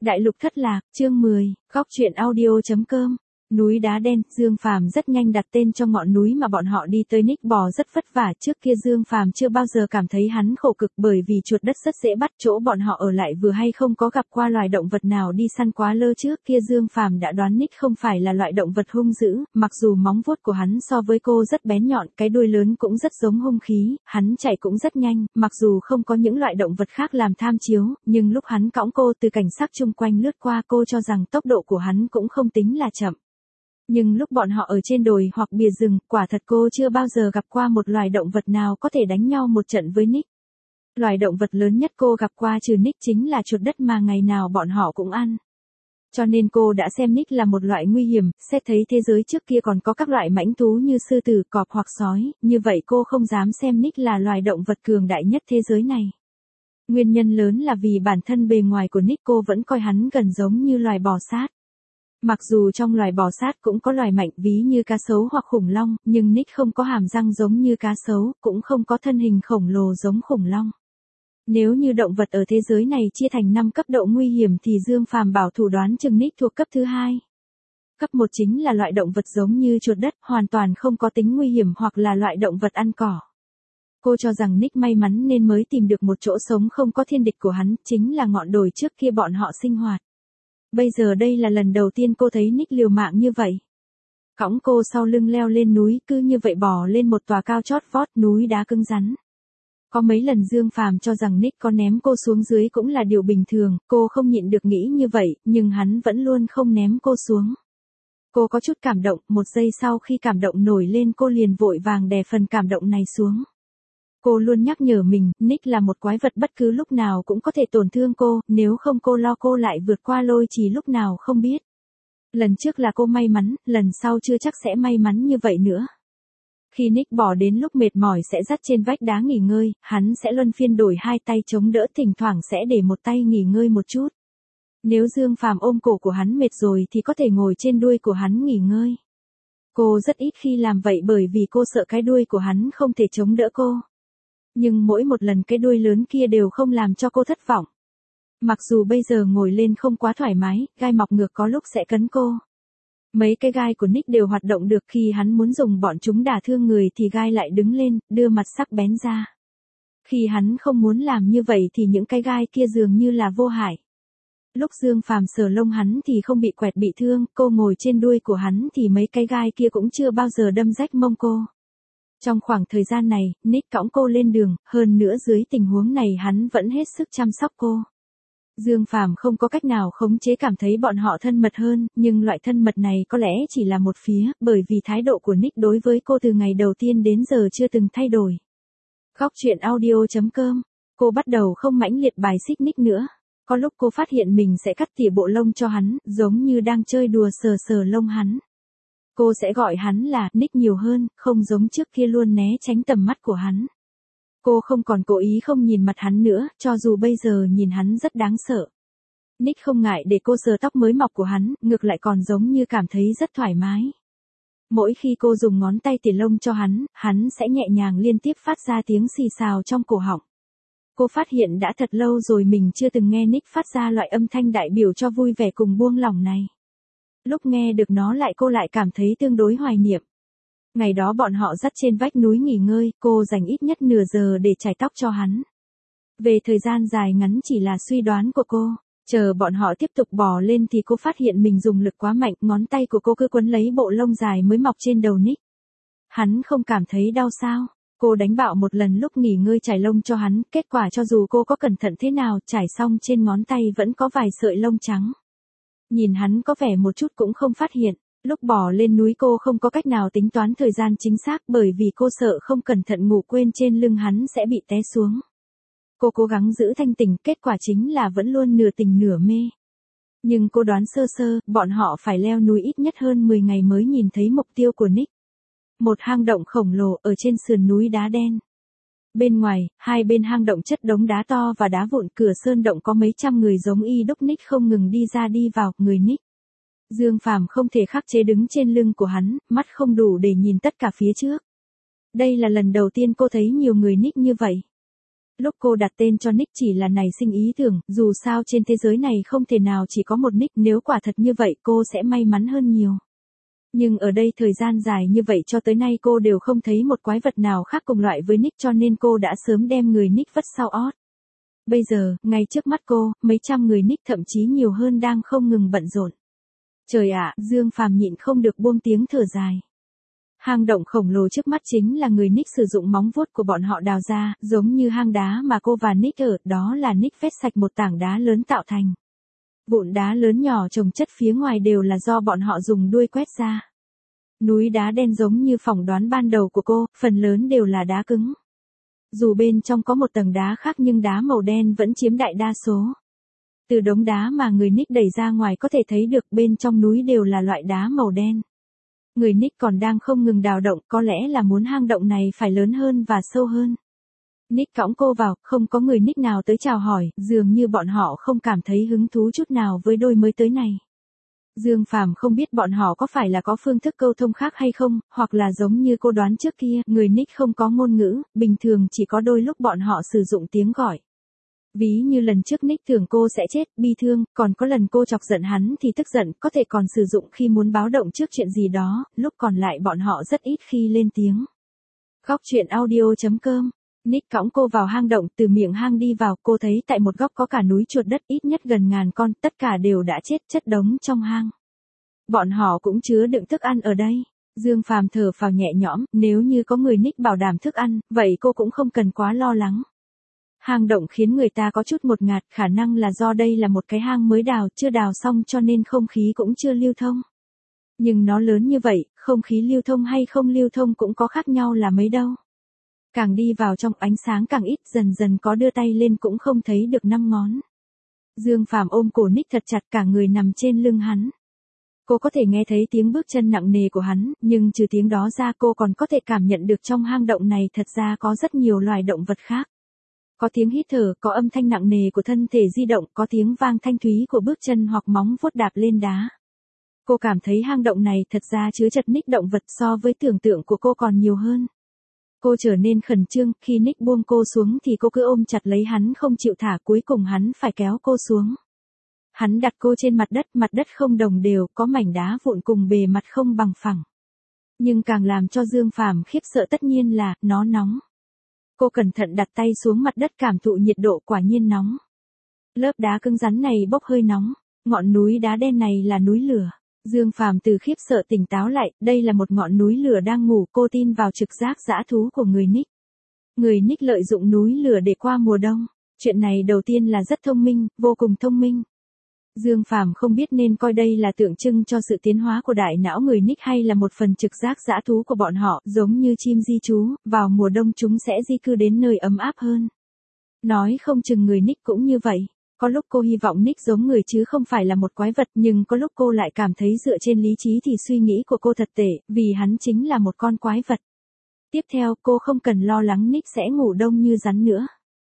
Đại lục thất lạc, chương 10, góc truyện audio.com. Núi đá đen, Dương Phàm rất nhanh đặt tên cho ngọn núi mà bọn họ đi tới. Nick bò rất vất vả, trước kia Dương Phàm chưa bao giờ cảm thấy hắn khổ cực bởi vì chuột đất rất dễ bắt. Chỗ bọn họ ở lại vừa hay không có gặp qua loài động vật nào đi săn quá lơ. Trước kia Dương Phàm đã đoán Nick không phải là loại động vật hung dữ, mặc dù móng vuốt của hắn so với cô rất bén nhọn, cái đuôi lớn cũng rất giống hung khí, hắn chạy cũng rất nhanh, mặc dù không có những loại động vật khác làm tham chiếu, nhưng lúc hắn cõng cô từ cảnh sắc chung quanh lướt qua, cô cho rằng tốc độ của hắn cũng không tính là chậm. Nhưng lúc bọn họ ở trên đồi hoặc bìa rừng, quả thật cô chưa bao giờ gặp qua một loài động vật nào có thể đánh nhau một trận với Nick. Loài động vật lớn nhất cô gặp qua trừ Nick chính là chuột đất mà ngày nào bọn họ cũng ăn. Cho nên cô đã xem Nick là một loại nguy hiểm, xét thấy thế giới trước kia còn có các loại mãnh thú như sư tử, cọp hoặc sói, như vậy cô không dám xem Nick là loài động vật cường đại nhất thế giới này. Nguyên nhân lớn là vì bản thân bề ngoài của Nick, cô vẫn coi hắn gần giống như loài bò sát. Mặc dù trong loài bò sát cũng có loài mạnh ví như cá sấu hoặc khủng long, nhưng Nick không có hàm răng giống như cá sấu, cũng không có thân hình khổng lồ giống khủng long. Nếu như động vật ở thế giới này chia thành 5 cấp độ nguy hiểm thì Dương Phàm bảo thủ đoán chừng Nick thuộc cấp thứ 2. Cấp 1 chính là loại động vật giống như chuột đất, hoàn toàn không có tính nguy hiểm, hoặc là loại động vật ăn cỏ. Cô cho rằng Nick may mắn nên mới tìm được một chỗ sống không có thiên địch của hắn, chính là ngọn đồi trước kia bọn họ sinh hoạt. Bây giờ đây là lần đầu tiên cô thấy Nick liều mạng như vậy. Cõng cô sau lưng leo lên núi, cứ như vậy bò lên một tòa cao chót vót, núi đá cứng rắn. Có mấy lần Dương Phàm cho rằng Nick có ném cô xuống dưới cũng là điều bình thường, cô không nhịn được nghĩ như vậy, nhưng hắn vẫn luôn không ném cô xuống. Cô có chút cảm động, một giây sau khi cảm động nổi lên cô liền vội vàng đè phần cảm động này xuống. Cô luôn nhắc nhở mình, Nick là một quái vật bất cứ lúc nào cũng có thể tổn thương cô, nếu không cô lo cô lại vượt qua lôi trì lúc nào không biết. Lần trước là cô may mắn, lần sau chưa chắc sẽ may mắn như vậy nữa. Khi Nick bỏ đến lúc mệt mỏi sẽ dắt trên vách đá nghỉ ngơi, hắn sẽ luân phiên đổi hai tay chống đỡ, thỉnh thoảng sẽ để một tay nghỉ ngơi một chút. Nếu Dương Phàm ôm cổ của hắn mệt rồi thì có thể ngồi trên đuôi của hắn nghỉ ngơi. Cô rất ít khi làm vậy bởi vì cô sợ cái đuôi của hắn không thể chống đỡ cô. Nhưng mỗi một lần cái đuôi lớn kia đều không làm cho cô thất vọng. Mặc dù bây giờ ngồi lên không quá thoải mái, gai mọc ngược có lúc sẽ cấn cô. Mấy cái gai của Nick đều hoạt động được, khi hắn muốn dùng bọn chúng đả thương người thì gai lại đứng lên, đưa mặt sắc bén ra. Khi hắn không muốn làm như vậy thì những cái gai kia dường như là vô hại. Lúc Dương Phàm sờ lông hắn thì không bị quẹt bị thương, cô ngồi trên đuôi của hắn thì mấy cái gai kia cũng chưa bao giờ đâm rách mông cô. Trong khoảng thời gian này, Nick cõng cô lên đường, hơn nữa dưới tình huống này hắn vẫn hết sức chăm sóc cô. Dương Phàm không có cách nào khống chế cảm thấy bọn họ thân mật hơn, nhưng loại thân mật này có lẽ chỉ là một phía, bởi vì thái độ của Nick đối với cô từ ngày đầu tiên đến giờ chưa từng thay đổi. Góc truyện audio.com, cô bắt đầu không mãnh liệt bài xích Nick nữa. Có lúc cô phát hiện mình sẽ cắt tỉa bộ lông cho hắn, giống như đang chơi đùa sờ sờ lông hắn. Cô sẽ gọi hắn là Nick nhiều hơn, không giống trước kia luôn né tránh tầm mắt của hắn. Cô không còn cố ý không nhìn mặt hắn nữa, cho dù bây giờ nhìn hắn rất đáng sợ. Nick không ngại để cô sờ tóc mới mọc của hắn, ngược lại còn giống như cảm thấy rất thoải mái. Mỗi khi cô dùng ngón tay tỉa lông cho hắn, hắn sẽ nhẹ nhàng liên tiếp phát ra tiếng xì xào trong cổ họng. Cô phát hiện đã thật lâu rồi mình chưa từng nghe Nick phát ra loại âm thanh đại biểu cho vui vẻ cùng buông lỏng này. Lúc nghe được nó cô lại cảm thấy tương đối hoài niệm. Ngày đó bọn họ dắt trên vách núi nghỉ ngơi, cô dành ít nhất nửa giờ để chải tóc cho hắn. Về thời gian dài ngắn chỉ là suy đoán của cô, chờ bọn họ tiếp tục bò lên thì cô phát hiện mình dùng lực quá mạnh, ngón tay của cô cứ quấn lấy bộ lông dài mới mọc trên đầu Nick. Hắn không cảm thấy đau sao? Cô đánh bạo một lần lúc nghỉ ngơi chải lông cho hắn, kết quả cho dù cô có cẩn thận thế nào, chải xong trên ngón tay vẫn có vài sợi lông trắng. Nhìn hắn có vẻ một chút cũng không phát hiện. Lúc bò lên núi cô không có cách nào tính toán thời gian chính xác bởi vì cô sợ không cẩn thận ngủ quên trên lưng hắn sẽ bị té xuống. Cô cố gắng giữ thanh tỉnh, kết quả chính là vẫn luôn nửa tỉnh nửa mê. Nhưng cô đoán sơ sơ, bọn họ phải leo núi ít nhất hơn 10 ngày mới nhìn thấy mục tiêu của Nick. Một hang động khổng lồ ở trên sườn núi đá đen. Bên ngoài, hai bên hang động chất đống đá to và đá vụn, cửa sơn động có mấy trăm người giống y đúc Nick không ngừng đi ra đi vào, người Nick. Dương Phàm không thể khắc chế đứng trên lưng của hắn, mắt không đủ để nhìn tất cả phía trước. Đây là lần đầu tiên cô thấy nhiều người Nick như vậy. Lúc cô đặt tên cho Nick chỉ là nảy sinh ý tưởng, dù sao trên thế giới này không thể nào chỉ có một Nick, nếu quả thật như vậy cô sẽ may mắn hơn nhiều. Nhưng ở đây thời gian dài như vậy cho tới nay cô đều không thấy một quái vật nào khác cùng loại với Nick, cho nên cô đã sớm đem người Nick vứt sau ót. Bây giờ, ngay trước mắt cô, mấy trăm người Nick thậm chí nhiều hơn đang không ngừng bận rộn. Trời ạ, Dương Phàm nhịn không được buông tiếng thở dài. Hang động khổng lồ trước mắt chính là người Nick sử dụng móng vuốt của bọn họ đào ra, giống như hang đá mà cô và Nick ở, đó là Nick vét sạch một tảng đá lớn tạo thành. Vụn đá lớn nhỏ chồng chất phía ngoài đều là do bọn họ dùng đuôi quét ra. Núi đá đen giống như phỏng đoán ban đầu của cô, phần lớn đều là đá cứng. Dù bên trong có một tầng đá khác nhưng đá màu đen vẫn chiếm đại đa số. Từ đống đá mà người Nick đẩy ra ngoài có thể thấy được bên trong núi đều là loại đá màu đen. Người Nick còn đang không ngừng đào động, có lẽ là muốn hang động này phải lớn hơn và sâu hơn. Nick cõng cô vào, không có người Nick nào tới chào hỏi, dường như bọn họ không cảm thấy hứng thú chút nào với đôi mới tới này. Dương Phàm không biết bọn họ có phải là có phương thức câu thông khác hay không, hoặc là giống như cô đoán trước kia, người Nick không có ngôn ngữ, bình thường chỉ có đôi lúc bọn họ sử dụng tiếng gọi. Ví như lần trước Nick tưởng cô sẽ chết, bi thương, còn có lần cô chọc giận hắn thì tức giận, có thể còn sử dụng khi muốn báo động trước chuyện gì đó, lúc còn lại bọn họ rất ít khi lên tiếng. Góc truyện audio.com. Nick cõng cô vào hang động, từ miệng hang đi vào, cô thấy tại một góc có cả núi chuột đất ít nhất gần 1000 con, tất cả đều đã chết chất đống trong hang. Bọn họ cũng chứa đựng thức ăn ở đây. Dương Phàm thở phào nhẹ nhõm, nếu như có người Nick bảo đảm thức ăn, vậy cô cũng không cần quá lo lắng. Hang động khiến người ta có chút ngột ngạt, khả năng là do đây là một cái hang mới đào, chưa đào xong cho nên không khí cũng chưa lưu thông. Nhưng nó lớn như vậy, không khí lưu thông hay không lưu thông cũng có khác nhau là mấy đâu. Càng đi vào trong ánh sáng càng ít, dần dần có đưa tay lên cũng không thấy được 5 ngón. Dương Phàm ôm cổ Nick thật chặt, cả người nằm trên lưng hắn. Cô có thể nghe thấy tiếng bước chân nặng nề của hắn, nhưng trừ tiếng đó ra cô còn có thể cảm nhận được trong hang động này thật ra có rất nhiều loài động vật khác. Có tiếng hít thở, có âm thanh nặng nề của thân thể di động, có tiếng vang thanh thúy của bước chân hoặc móng vuốt đạp lên đá. Cô cảm thấy hang động này thật ra chứa chật ních động vật, so với tưởng tượng của cô còn nhiều hơn. Cô trở nên khẩn trương, khi Nick buông cô xuống thì cô cứ ôm chặt lấy hắn không chịu thả, cuối cùng hắn phải kéo cô xuống. Hắn đặt cô trên mặt đất không đồng đều, có mảnh đá vụn cùng bề mặt không bằng phẳng. Nhưng càng làm cho Dương Phàm khiếp sợ tất nhiên là, nó nóng. Cô cẩn thận đặt tay xuống mặt đất cảm thụ nhiệt độ, quả nhiên nóng. Lớp đá cứng rắn này bốc hơi nóng, ngọn núi đá đen này là núi lửa. Dương Phàm từ khiếp sợ tỉnh táo lại, đây là một ngọn núi lửa đang ngủ, cô tin vào trực giác dã thú của người Nick. Người Nick lợi dụng núi lửa để qua mùa đông. Chuyện này đầu tiên là rất thông minh, vô cùng thông minh. Dương Phàm không biết nên coi đây là tượng trưng cho sự tiến hóa của đại não người Nick hay là một phần trực giác dã thú của bọn họ, giống như chim di trú, vào mùa đông chúng sẽ di cư đến nơi ấm áp hơn. Nói không chừng người Nick cũng như vậy. Có lúc cô hy vọng Nick giống người chứ không phải là một quái vật, nhưng có lúc cô lại cảm thấy dựa trên lý trí thì suy nghĩ của cô thật tệ, vì hắn chính là một con quái vật. Tiếp theo, cô không cần lo lắng Nick sẽ ngủ đông như rắn nữa.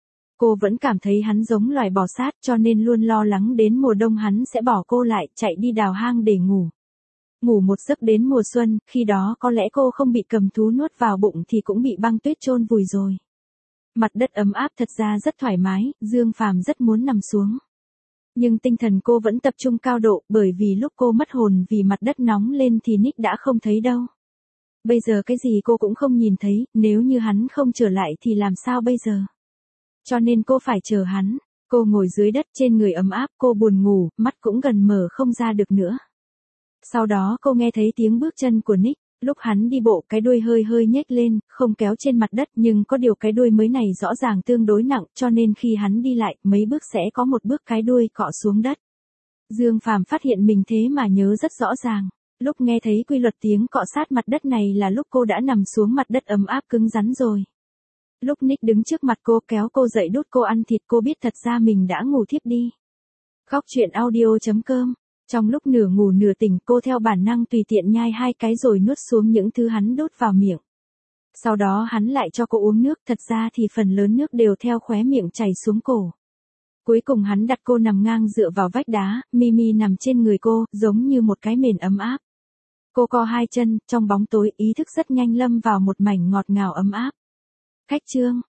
Cô vẫn cảm thấy hắn giống loài bò sát, cho nên luôn lo lắng đến mùa đông hắn sẽ bỏ cô lại, chạy đi đào hang để ngủ. Ngủ một giấc đến mùa xuân, khi đó có lẽ cô không bị cầm thú nuốt vào bụng thì cũng bị băng tuyết chôn vùi rồi. Mặt đất ấm áp thật ra rất thoải mái, Dương Phàm rất muốn nằm xuống. Nhưng tinh thần cô vẫn tập trung cao độ, bởi vì lúc cô mất hồn vì mặt đất nóng lên thì Nick đã không thấy đâu. Bây giờ cái gì cô cũng không nhìn thấy, nếu như hắn không trở lại thì làm sao bây giờ? Cho nên cô phải chờ hắn. Cô ngồi dưới đất trên người ấm áp, cô buồn ngủ, mắt cũng gần mở không ra được nữa. Sau đó cô nghe thấy tiếng bước chân của Nick. Lúc hắn đi bộ cái đuôi hơi hơi nhếch lên, không kéo trên mặt đất, nhưng có điều cái đuôi mới này rõ ràng tương đối nặng, cho nên khi hắn đi lại, mấy bước sẽ có một bước cái đuôi cọ xuống đất. Dương Phàm phát hiện mình thế mà nhớ rất rõ ràng. Lúc nghe thấy quy luật tiếng cọ sát mặt đất này là lúc cô đã nằm xuống mặt đất ấm áp cứng rắn rồi. Lúc Nick đứng trước mặt cô kéo cô dậy đút cô ăn thịt, cô biết thật ra mình đã ngủ thiếp đi. Góc truyện audio.com. Trong lúc nửa ngủ nửa tỉnh, cô theo bản năng tùy tiện nhai 2 cái rồi nuốt xuống những thứ hắn đút vào miệng. Sau đó hắn lại cho cô uống nước, thật ra thì phần lớn nước đều theo khóe miệng chảy xuống cổ. Cuối cùng hắn đặt cô nằm ngang dựa vào vách đá, Mimi nằm trên người cô, giống như một cái mền ấm áp. Cô co 2 chân, trong bóng tối, ý thức rất nhanh lâm vào một mảnh ngọt ngào ấm áp. Khách chương.